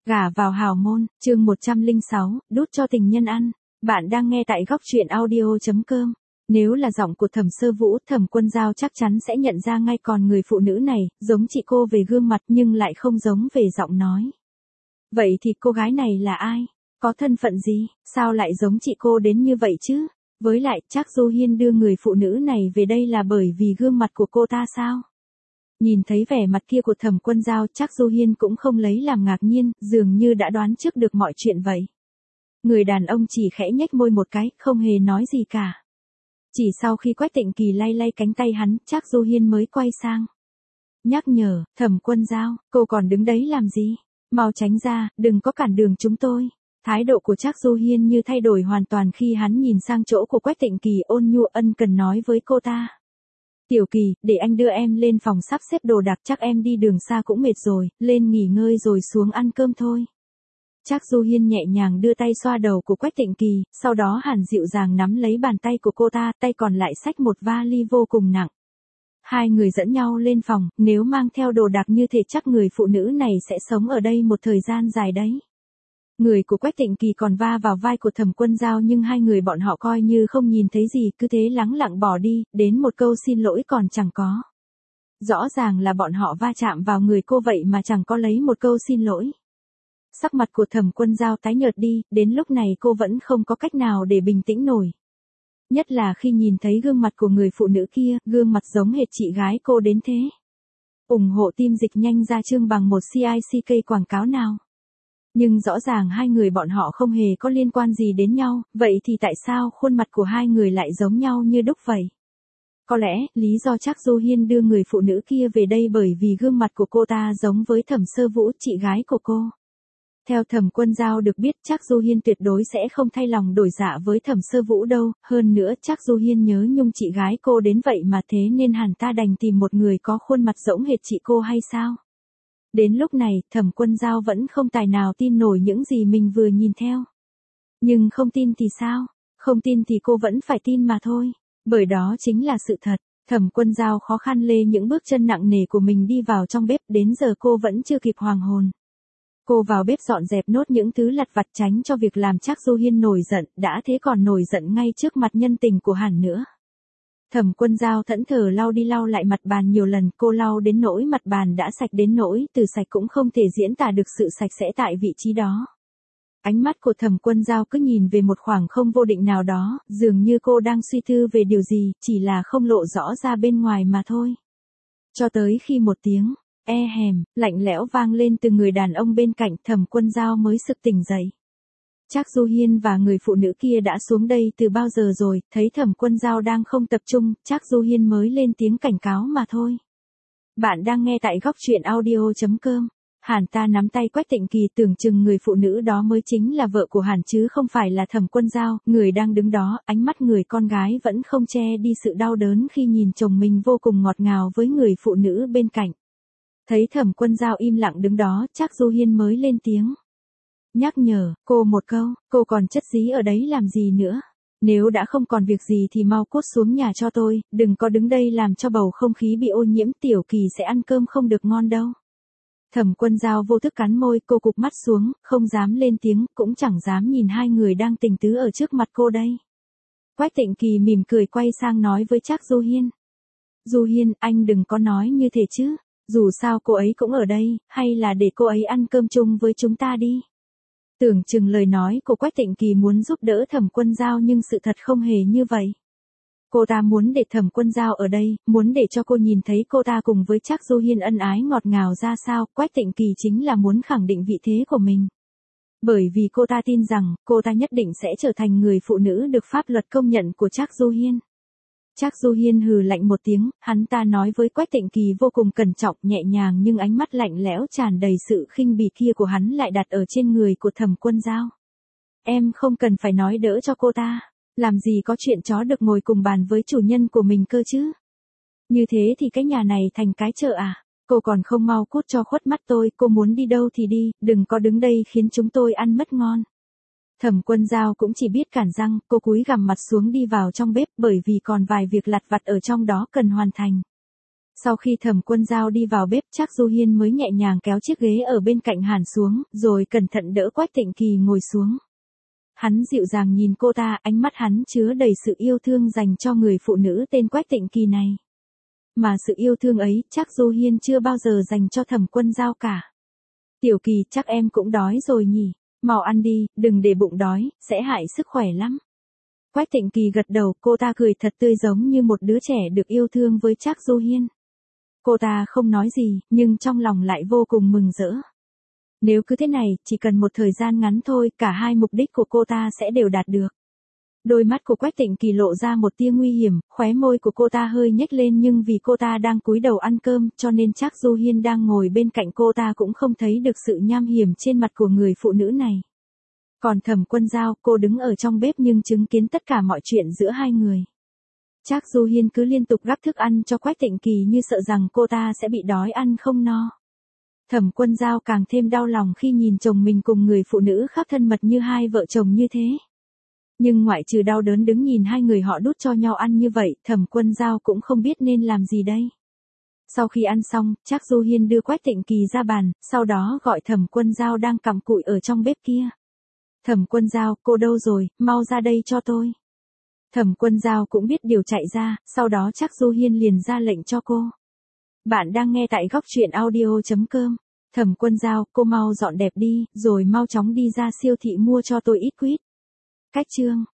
Gả vào hào môn, chương 106, đút cho tình nhân ăn. Bạn đang nghe tại góc truyện audio.com. Nếu là giọng của Thẩm Sơ Vũ, Thẩm Quân Giao chắc chắn sẽ nhận ra ngay, còn người phụ nữ này, giống chị cô về gương mặt nhưng lại không giống về giọng nói. Vậy thì cô gái này là ai? Có thân phận gì? Sao lại giống chị cô đến như vậy chứ? Với lại, chắc Du Hiên đưa người phụ nữ này về đây là bởi vì gương mặt của cô ta sao? Nhìn thấy vẻ mặt kia của Thẩm Quân Giao, chắc Du Hiên cũng không lấy làm ngạc nhiên, dường như đã đoán trước được mọi chuyện vậy. Người đàn ông chỉ khẽ nhếch môi một cái, không hề nói gì cả. Chỉ sau khi Quách Tịnh Kỳ lay lay cánh tay hắn, chắc Du Hiên mới quay sang. Nhắc nhở, Thẩm Quân Giao, cô còn đứng đấy làm gì? Mau tránh ra, đừng có cản đường chúng tôi. Thái độ của Trác Du Hiên như thay đổi hoàn toàn khi hắn nhìn sang chỗ của Quách Tịnh Kỳ, ôn nhu ân cần nói với cô ta. Tiểu Kỳ, để anh đưa em lên phòng sắp xếp đồ đạc, chắc em đi đường xa cũng mệt rồi, lên nghỉ ngơi rồi xuống ăn cơm thôi. Trác Du Hiên nhẹ nhàng đưa tay xoa đầu của Quách Tịnh Kỳ, sau đó hàn dịu dàng nắm lấy bàn tay của cô ta, tay còn lại xách một vali vô cùng nặng. Hai người dẫn nhau lên phòng, nếu mang theo đồ đạc như thế chắc người phụ nữ này sẽ sống ở đây một thời gian dài đấy. Người của Quách Tịnh Kỳ còn va vào vai của Thẩm Quân Giao nhưng hai người bọn họ coi như không nhìn thấy gì, cứ thế lắng lặng bỏ đi, đến một câu xin lỗi còn chẳng có. Rõ ràng là bọn họ va chạm vào người cô vậy mà chẳng có lấy một câu xin lỗi. Sắc mặt của Thẩm Quân Giao tái nhợt đi, đến lúc này cô vẫn không có cách nào để bình tĩnh nổi. Nhất là khi nhìn thấy gương mặt của người phụ nữ kia, gương mặt giống hệt chị gái cô đến thế. Ủng hộ team Dịch Nhanh ra chương bằng một CICK quảng cáo nào. Nhưng rõ ràng hai người bọn họ không hề có liên quan gì đến nhau, vậy thì tại sao khuôn mặt của hai người lại giống nhau như đúc vậy? Có lẽ, lý do Trác Du Hiên đưa người phụ nữ kia về đây bởi vì gương mặt của cô ta giống với Thẩm Sơ Vũ, chị gái của cô. Theo Thẩm Quân Giao được biết, Trác Du Hiên tuyệt đối sẽ không thay lòng đổi dạ với Thẩm Sơ Vũ đâu, hơn nữa Trác Du Hiên nhớ nhung chị gái cô đến vậy mà, thế nên hẳn ta đành tìm một người có khuôn mặt giống hệt chị cô hay sao? Đến lúc này, Thẩm Quân Giao vẫn không tài nào tin nổi những gì mình vừa nhìn theo. Nhưng không tin thì sao? Không tin thì cô vẫn phải tin mà thôi. Bởi đó chính là sự thật. Thẩm Quân Giao khó khăn lê những bước chân nặng nề của mình đi vào trong bếp, đến giờ cô vẫn chưa kịp hoàn hồn. Cô vào bếp dọn dẹp nốt những thứ lặt vặt tránh cho việc làm Trác Du Hiên nổi giận, đã thế còn nổi giận ngay trước mặt nhân tình của hẳn nữa. Thẩm Quân Giao thẫn thờ lau đi lau lại mặt bàn nhiều lần, cô lau đến nỗi mặt bàn đã sạch đến nỗi từ sạch cũng không thể diễn tả được sự sạch sẽ tại vị trí đó. Ánh mắt của Thẩm Quân Giao cứ nhìn về một khoảng không vô định nào đó, dường như cô đang suy tư về điều gì, chỉ là không lộ rõ ra bên ngoài mà thôi. Cho tới khi một tiếng hèm lạnh lẽo vang lên từ người đàn ông bên cạnh, Thẩm Quân Giao mới sực tỉnh dậy. Trác Du Hiên và người phụ nữ kia đã xuống đây từ bao giờ rồi, thấy Thẩm Quân Giao đang không tập trung, Trác Du Hiên mới lên tiếng cảnh cáo mà thôi. Bạn đang nghe tại góc truyện audio.com. Hẳn ta nắm tay Quách Tịnh Kỳ, tưởng chừng người phụ nữ đó mới chính là vợ của Hẳn chứ không phải là Thẩm Quân Giao, người đang đứng đó, ánh mắt người con gái vẫn không che đi sự đau đớn khi nhìn chồng mình vô cùng ngọt ngào với người phụ nữ bên cạnh. Thấy Thẩm Quân Giao im lặng đứng đó, Trác Du Hiên mới lên tiếng. Nhắc nhở, cô một câu, cô còn chất dí ở đấy làm gì nữa? Nếu đã không còn việc gì thì mau cút xuống nhà cho tôi, đừng có đứng đây làm cho bầu không khí bị ô nhiễm, Tiểu Kỳ sẽ ăn cơm không được ngon đâu. Thẩm Quân Giao vô thức cắn môi, cô cụp mắt xuống, không dám lên tiếng, cũng chẳng dám nhìn hai người đang tình tứ ở trước mặt cô đây. Quách Tịnh Kỳ mỉm cười quay sang nói với Trác Du Hiên. Du Hiên, anh đừng có nói như thế chứ, dù sao cô ấy cũng ở đây, hay là để cô ấy ăn cơm chung với chúng ta đi. Tưởng chừng lời nói của Quách Tịnh Kỳ muốn giúp đỡ Thẩm Quân Giao nhưng sự thật không hề như vậy. Cô ta muốn để Thẩm Quân Giao ở đây, muốn để cho cô nhìn thấy cô ta cùng với Trác Du Hiên ân ái ngọt ngào ra sao, Quách Tịnh Kỳ chính là muốn khẳng định vị thế của mình. Bởi vì cô ta tin rằng, cô ta nhất định sẽ trở thành người phụ nữ được pháp luật công nhận của Trác Du Hiên. Trác Du Hiên hừ lạnh một tiếng, hắn ta nói với Quách Tịnh Kỳ vô cùng cẩn trọng, nhẹ nhàng nhưng ánh mắt lạnh lẽo tràn đầy sự khinh bỉ kia của hắn lại đặt ở trên người của Thẩm Quân Giao. Em không cần phải nói đỡ cho cô ta, làm gì có chuyện chó được ngồi cùng bàn với chủ nhân của mình cơ chứ. Như thế thì cái nhà này thành cái chợ à, cô còn không mau cút cho khuất mắt tôi, cô muốn đi đâu thì đi, đừng có đứng đây khiến chúng tôi ăn mất ngon. Thẩm Quân Giao cũng chỉ biết cản răng, cô cúi gằm mặt xuống đi vào trong bếp bởi vì còn vài việc lặt vặt ở trong đó cần hoàn thành. Sau khi Thẩm Quân Dao đi vào bếp, Trác Du Hiên mới nhẹ nhàng kéo chiếc ghế ở bên cạnh Hàn xuống, rồi cẩn thận đỡ Quách Tịnh Kỳ ngồi xuống. Hắn dịu dàng nhìn cô ta, ánh mắt hắn chứa đầy sự yêu thương dành cho người phụ nữ tên Quách Tịnh Kỳ này. Mà sự yêu thương ấy, Trác Du Hiên chưa bao giờ dành cho Thẩm Quân Dao cả. Tiểu Kỳ, chắc em cũng đói rồi nhỉ, mau ăn đi, đừng để bụng đói, sẽ hại sức khỏe lắm. Quách Tịnh Kỳ gật đầu, cô ta cười thật tươi giống như một đứa trẻ được yêu thương với Trác Du Hiên. Cô ta không nói gì, nhưng trong lòng lại vô cùng mừng rỡ. Nếu cứ thế này, chỉ cần một thời gian ngắn thôi, cả hai mục đích của cô ta sẽ đều đạt được. Đôi mắt của Quách Tịnh Kỳ lộ ra một tia nguy hiểm, khóe môi của cô ta hơi nhếch lên, nhưng vì cô ta đang cúi đầu ăn cơm, cho nên Trác Du Hiên đang ngồi bên cạnh cô ta cũng không thấy được sự nham hiểm trên mặt của người phụ nữ này. Còn Thẩm Quân Dao, cô đứng ở trong bếp nhưng chứng kiến tất cả mọi chuyện giữa hai người. Trác Du Hiên cứ liên tục gắp thức ăn cho Quách Tịnh Kỳ như sợ rằng cô ta sẽ bị đói ăn không no. Thẩm Quân Dao càng thêm đau lòng khi nhìn chồng mình cùng người phụ nữ khác thân mật như hai vợ chồng như thế. Nhưng ngoại trừ đau đớn đứng nhìn hai người họ đút cho nhau ăn như vậy, Thẩm Quân Dao cũng không biết nên làm gì đây. Sau khi ăn xong, Trác Du Hiên đưa Quách Tịnh Kỳ ra bàn, sau đó gọi Thẩm Quân Dao đang cặm cụi ở trong bếp kia. Thẩm Quân Dao, cô đâu rồi, mau ra đây cho tôi. Thẩm Quân Dao cũng biết điều chạy ra, sau đó Trác Du Hiên liền ra lệnh cho cô. Bạn đang nghe tại góc truyện audio.com. Thẩm Quân Dao, cô mau dọn đẹp đi, rồi mau chóng đi ra siêu thị mua cho tôi ít quýt. Cách chương